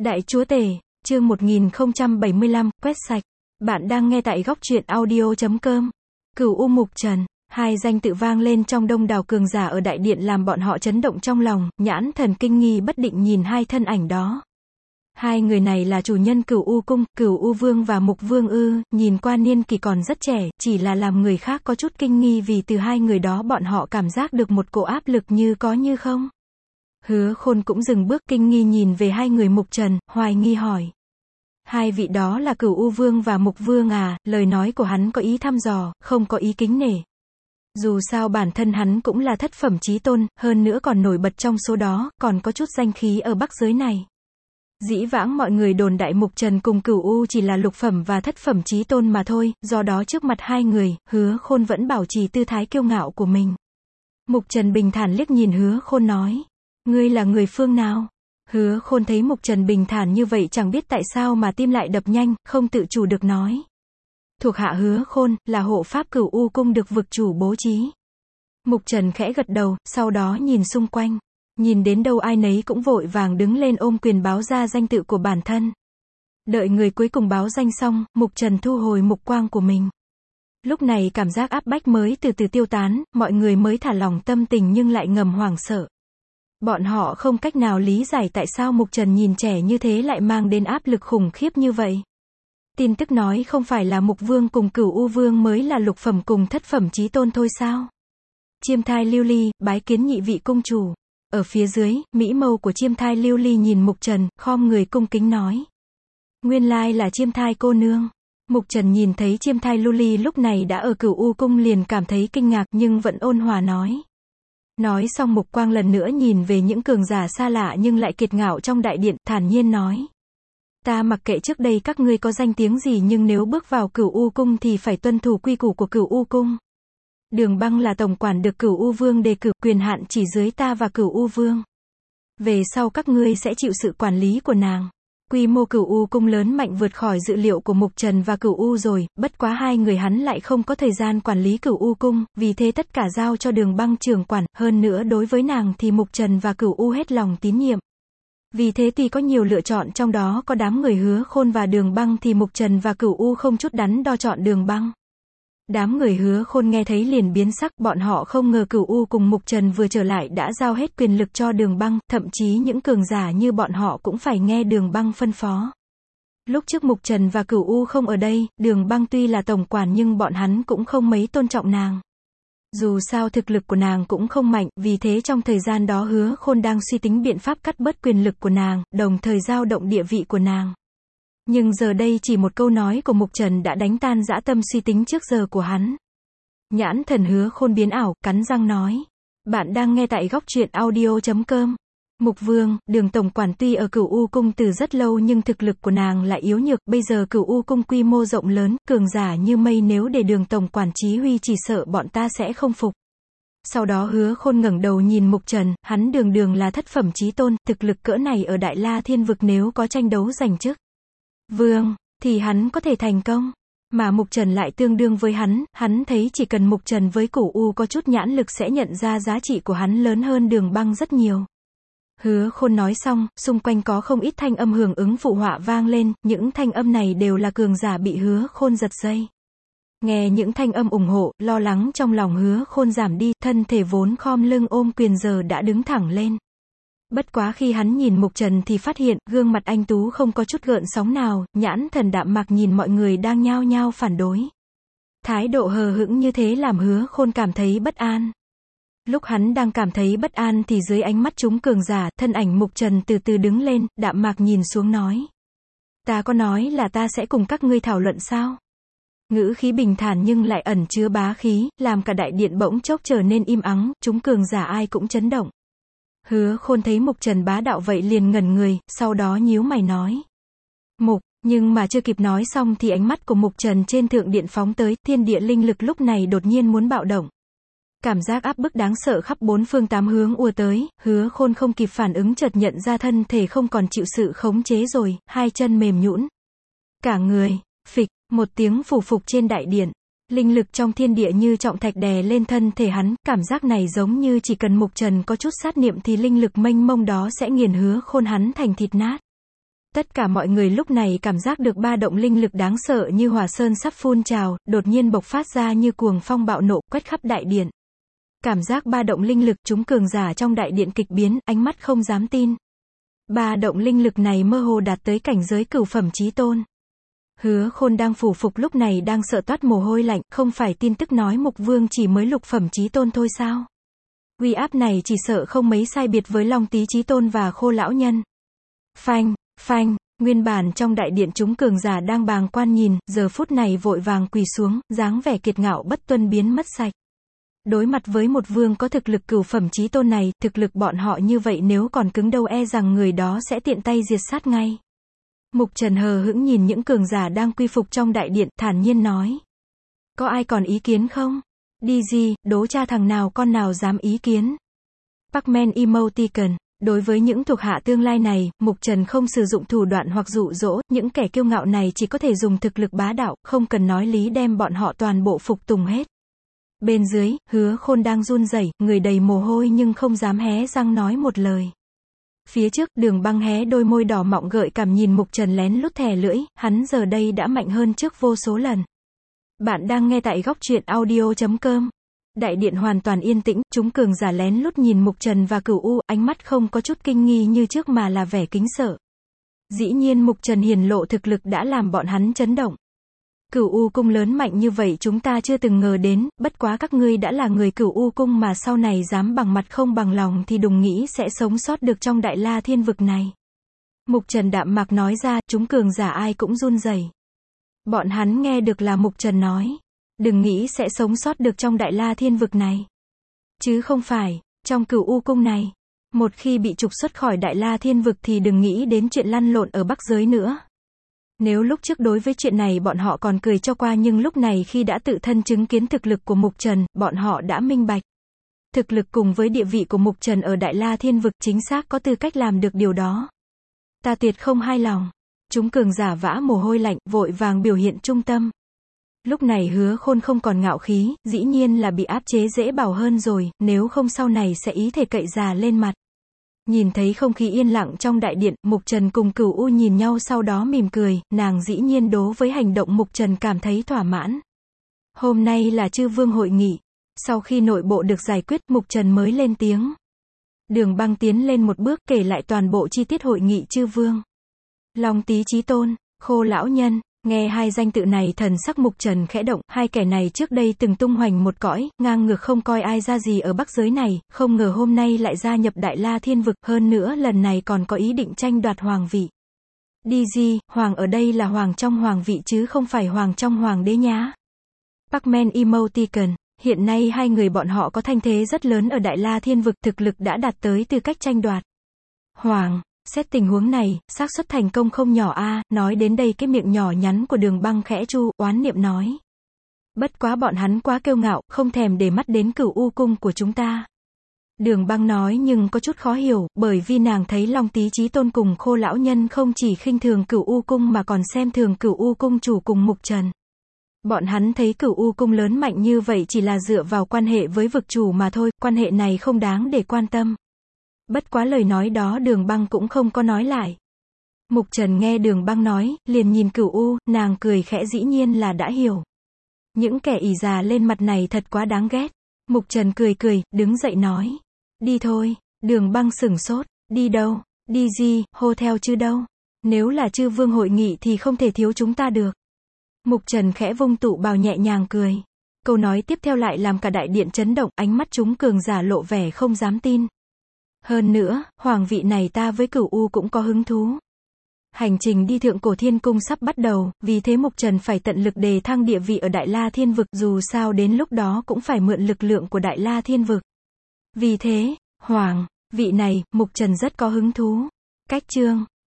Đại Chúa Tể, chương 1075, quét sạch. Bạn đang nghe tại góc truyện audio.com. Cửu U Mục Trần. Hai danh tự vang lên trong đông đảo cường giả ở đại điện làm bọn họ chấn động trong lòng, nhãn thần kinh nghi bất định nhìn hai thân ảnh đó. Hai người này là chủ nhân Cửu U Cung, Cửu U Vương và Mục Vương ư? Nhìn qua niên kỳ còn rất trẻ, chỉ là làm người khác có chút kinh nghi vì từ hai người đó bọn họ cảm giác được một cỗ áp lực như có như không. Hứa Khôn cũng dừng bước kinh nghi nhìn về hai người Mục Trần, hoài nghi hỏi. Hai vị đó là Cửu U Vương và Mục Vương à? Lời nói của hắn có ý thăm dò, không có ý kính nể. Dù sao bản thân hắn cũng là thất phẩm chí tôn, hơn nữa còn nổi bật trong số đó, còn có chút danh khí ở Bắc giới này. Dĩ vãng mọi người đồn đại Mục Trần cùng Cửu U chỉ là lục phẩm và thất phẩm chí tôn mà thôi, do đó trước mặt hai người, Hứa Khôn vẫn bảo trì tư thái kiêu ngạo của mình. Mục Trần bình thản liếc nhìn Hứa Khôn nói. Ngươi là người phương nào? Hứa Khôn thấy Mục Trần bình thản như vậy chẳng biết tại sao mà tim lại đập nhanh, không tự chủ được nói. Thuộc hạ Hứa Khôn, là hộ pháp Cửu U Cung được vực chủ bố trí. Mục Trần khẽ gật đầu, sau đó nhìn xung quanh. Nhìn đến đâu ai nấy cũng vội vàng đứng lên ôm quyền báo ra danh tự của bản thân. Đợi người cuối cùng báo danh xong, Mục Trần thu hồi mục quang của mình. Lúc này cảm giác áp bách mới từ từ tiêu tán, mọi người mới thả lỏng tâm tình nhưng lại ngầm hoảng sợ. Bọn họ không cách nào lý giải tại sao Mục Trần nhìn trẻ như thế lại mang đến áp lực khủng khiếp như vậy. Tin tức nói không phải là Mục Vương cùng Cửu U Vương mới là lục phẩm cùng thất phẩm chí tôn thôi sao? Chiêm Thai Lưu Ly, bái kiến nhị vị cung chủ. Ở phía dưới, mỹ mâu của Chiêm Thai Lưu Ly nhìn Mục Trần, khom người cung kính nói. Nguyên lai là Chiêm Thai cô nương. Mục Trần nhìn thấy Chiêm Thai Lưu Ly lúc này đã ở Cửu U Cung liền cảm thấy kinh ngạc nhưng vẫn ôn hòa nói. Nói xong mục quang lần nữa nhìn về những cường giả xa lạ nhưng lại kiệt ngạo trong đại điện, thản nhiên nói. Ta mặc kệ trước đây các ngươi có danh tiếng gì nhưng nếu bước vào Cửu U Cung thì phải tuân thủ quy củ của Cửu U Cung. Đường Băng là tổng quản được Cửu U Vương đề cử, quyền hạn chỉ dưới ta và Cửu U Vương. Về sau các ngươi sẽ chịu sự quản lý của nàng. Quy mô Cửu U Cung lớn mạnh vượt khỏi dự liệu của Mục Trần và Cửu U rồi, bất quá hai người hắn lại không có thời gian quản lý Cửu U Cung, vì thế tất cả giao cho Đường Băng trưởng quản, hơn nữa đối với nàng thì Mục Trần và Cửu U hết lòng tín nhiệm. Vì thế tuy có nhiều lựa chọn trong đó có đám người Hứa Khôn và Đường Băng thì Mục Trần và Cửu U không chút đắn đo chọn Đường Băng. Đám người Hứa Khôn nghe thấy liền biến sắc, bọn họ không ngờ Cửu U cùng Mục Trần vừa trở lại đã giao hết quyền lực cho Đường Băng, thậm chí những cường giả như bọn họ cũng phải nghe Đường Băng phân phó. Lúc trước Mục Trần và Cửu U không ở đây, Đường Băng tuy là tổng quản nhưng bọn hắn cũng không mấy tôn trọng nàng. Dù sao thực lực của nàng cũng không mạnh, vì thế trong thời gian đó Hứa Khôn đang suy tính biện pháp cắt bớt quyền lực của nàng, đồng thời dao động địa vị của nàng. Nhưng giờ đây chỉ một câu nói của Mục Trần đã đánh tan dã tâm suy tính trước giờ của hắn. Nhãn thần Hứa Khôn biến ảo, cắn răng nói. Bạn đang nghe tại góc truyện audio.com. Mục Vương, Đường tổng quản tuy ở Cửu U Cung từ rất lâu nhưng thực lực của nàng lại yếu nhược, bây giờ Cửu U Cung quy mô rộng lớn, cường giả như mây nếu để Đường tổng quản chí huy chỉ sợ bọn ta sẽ không phục. Sau đó Hứa Khôn ngẩng đầu nhìn Mục Trần, hắn đường là thất phẩm chí tôn, thực lực cỡ này ở Đại La Thiên Vực nếu có tranh đấu giành chức Vương, thì hắn có thể thành công. Mà Mục Trần lại tương đương với hắn thấy chỉ cần Mục Trần với Cửu U có chút nhãn lực sẽ nhận ra giá trị của hắn lớn hơn Đường Băng rất nhiều. Hứa Khôn nói xong, xung quanh có không ít thanh âm hưởng ứng phụ họa vang lên, những thanh âm này đều là cường giả bị Hứa Khôn giật dây. Nghe những thanh âm ủng hộ, lo lắng trong lòng Hứa Khôn giảm đi, thân thể vốn khom lưng ôm quyền giờ đã đứng thẳng lên. Bất quá khi hắn nhìn Mục Trần thì phát hiện, gương mặt anh Tú không có chút gợn sóng nào, nhãn thần đạm mạc nhìn mọi người đang nhao nhao phản đối. Thái độ hờ hững như thế làm Hứa Khôn cảm thấy bất an. Lúc hắn đang cảm thấy bất an thì dưới ánh mắt chúng cường giả, thân ảnh Mục Trần từ từ đứng lên, đạm mạc nhìn xuống nói. Ta có nói là ta sẽ cùng các ngươi thảo luận sao? Ngữ khí bình thản nhưng lại ẩn chứa bá khí, làm cả đại điện bỗng chốc trở nên im ắng, chúng cường giả ai cũng chấn động. Hứa Khôn thấy Mục Trần bá đạo vậy liền ngẩn người, sau đó nhíu mày nói. Nhưng mà chưa kịp nói xong thì ánh mắt của Mục Trần trên thượng điện phóng tới, thiên địa linh lực lúc này đột nhiên muốn bạo động. Cảm giác áp bức đáng sợ khắp bốn phương tám hướng ùa tới, Hứa Khôn không kịp phản ứng chợt nhận ra thân thể không còn chịu sự khống chế rồi, hai chân mềm nhũn. Cả người, phịch, một tiếng phù phục trên đại điện. Linh lực trong thiên địa như trọng thạch đè lên thân thể hắn, cảm giác này giống như chỉ cần Mục Trần có chút sát niệm thì linh lực mênh mông đó sẽ nghiền Hứa Khôn hắn thành thịt nát. Tất cả mọi người lúc này cảm giác được ba động linh lực đáng sợ như hỏa sơn sắp phun trào, đột nhiên bộc phát ra như cuồng phong bạo nộ, quét khắp đại điện. Cảm giác ba động linh lực, chúng cường giả trong đại điện kịch biến, ánh mắt không dám tin. Ba động linh lực này mơ hồ đạt tới cảnh giới cửu phẩm chí tôn. Hứa Khôn đang phủ phục lúc này đang sợ toát mồ hôi lạnh, không phải tin tức nói Mục Vương chỉ mới lục phẩm chí tôn thôi sao? Uy áp này chỉ sợ không mấy sai biệt với Long Tý chí tôn và Khô lão nhân. Phanh, phanh, nguyên bản trong đại điện chúng cường giả đang bàng quan nhìn, giờ phút này vội vàng quỳ xuống, dáng vẻ kiệt ngạo bất tuân biến mất sạch. Đối mặt với một vương có thực lực cửu phẩm chí tôn này, thực lực bọn họ như vậy nếu còn cứng đầu e rằng người đó sẽ tiện tay diệt sát ngay. Mục Trần hờ hững nhìn những cường giả đang quy phục trong đại điện, thản nhiên nói. Có ai còn ý kiến không? Đi gì, đố cha thằng nào con nào dám ý kiến. Pacman Emoticon. Đối với những thuộc hạ tương lai này, Mục Trần không sử dụng thủ đoạn hoặc dụ dỗ, những kẻ kiêu ngạo này chỉ có thể dùng thực lực bá đạo, không cần nói lý đem bọn họ toàn bộ phục tùng hết. Bên dưới, Hứa Khôn đang run rẩy, người đầy mồ hôi nhưng không dám hé răng nói một lời. Phía trước, Đường Băng hé đôi môi đỏ mọng gợi cảm nhìn Mục Trần lén lút thè lưỡi, hắn giờ đây đã mạnh hơn trước vô số lần. Bạn đang nghe tại góc truyện audio.com. Đại điện hoàn toàn yên tĩnh, chúng cường giả lén lút nhìn Mục Trần và Cửu U, ánh mắt không có chút kinh nghi như trước mà là vẻ kính sợ. Dĩ nhiên Mục Trần hiển lộ thực lực đã làm bọn hắn chấn động. Cửu U cung lớn mạnh như vậy chúng ta chưa từng ngờ đến, bất quá các ngươi đã là người Cửu U cung mà sau này dám bằng mặt không bằng lòng thì đừng nghĩ sẽ sống sót được trong Đại La Thiên vực này. Mục Trần đạm mạc nói ra, chúng cường giả ai cũng run rẩy. Bọn hắn nghe được là Mục Trần nói. Đừng nghĩ sẽ sống sót được trong Đại La Thiên vực này. Chứ không phải, trong Cửu U cung này. Một khi bị trục xuất khỏi Đại La Thiên vực thì đừng nghĩ đến chuyện lăn lộn ở Bắc giới nữa. Nếu lúc trước đối với chuyện này bọn họ còn cười cho qua nhưng lúc này khi đã tự thân chứng kiến thực lực của Mục Trần, bọn họ đã minh bạch. Thực lực cùng với địa vị của Mục Trần ở Đại La Thiên vực chính xác có tư cách làm được điều đó. Ta tuyệt không hài lòng. Chúng cường giả vã mồ hôi lạnh, vội vàng biểu hiện trung tâm. Lúc này Hứa Khôn không còn ngạo khí, dĩ nhiên là bị áp chế dễ bảo hơn rồi, nếu không sau này sẽ ý thể cậy già lên mặt. Nhìn thấy không khí yên lặng trong đại điện, Mục Trần cùng Cửu U nhìn nhau sau đó mỉm cười, nàng dĩ nhiên đố với hành động Mục Trần cảm thấy thỏa mãn. Hôm nay là chư vương hội nghị. Sau khi nội bộ được giải quyết, Mục Trần mới lên tiếng. Đường Băng tiến lên một bước kể lại toàn bộ chi tiết hội nghị chư vương. Long Tý chí tôn, Khô lão nhân. Nghe hai danh tự này thần sắc Mục Trần khẽ động, hai kẻ này trước đây từng tung hoành một cõi, ngang ngược không coi ai ra gì ở Bắc giới này, không ngờ hôm nay lại gia nhập Đại La Thiên vực, hơn nữa lần này còn có ý định tranh đoạt hoàng vị. Đi gì, hoàng ở đây là hoàng trong hoàng vị chứ không phải hoàng trong hoàng đế nhá. Pacman Emoticon, hiện nay hai người bọn họ có thanh thế rất lớn ở Đại La Thiên vực, thực lực đã đạt tới tư cách tranh đoạt. Hoàng. Xét tình huống này, xác suất thành công không nhỏ a. Nói đến đây cái miệng nhỏ nhắn của Đường Băng khẽ chu, oán niệm nói. Bất quá bọn hắn quá kiêu ngạo, không thèm để mắt đến Cửu U cung của chúng ta. Đường Băng nói nhưng có chút khó hiểu, bởi vì nàng thấy Long Tý chí tôn cùng Khô lão nhân không chỉ khinh thường Cửu U cung mà còn xem thường Cửu U cung chủ cùng Mục Trần. Bọn hắn thấy Cửu U cung lớn mạnh như vậy chỉ là dựa vào quan hệ với vực chủ mà thôi, quan hệ này không đáng để quan tâm. Bất quá lời nói đó Đường Băng cũng không có nói lại. Mục Trần nghe Đường Băng nói, liền nhìn Cửu U, nàng cười khẽ dĩ nhiên là đã hiểu. Những kẻ ỷ già lên mặt này thật quá đáng ghét. Mục Trần cười cười, đứng dậy nói. Đi thôi. Đường Băng sửng sốt. Đi đâu? Đi gì, hô theo chứ đâu. Nếu là chư vương hội nghị thì không thể thiếu chúng ta được. Mục Trần khẽ vung tụ bào nhẹ nhàng cười. Câu nói tiếp theo lại làm cả đại điện chấn động, ánh mắt chúng cường giả lộ vẻ không dám tin. Hơn nữa, hoàng vị này ta với Cửu U cũng có hứng thú. Hành trình đi Thượng Cổ Thiên Cung sắp bắt đầu, vì thế Mục Trần phải tận lực đề thăng địa vị ở Đại La Thiên vực, dù sao đến lúc đó cũng phải mượn lực lượng của Đại La Thiên vực. Vì thế, hoàng vị này, Mục Trần rất có hứng thú. Cách chương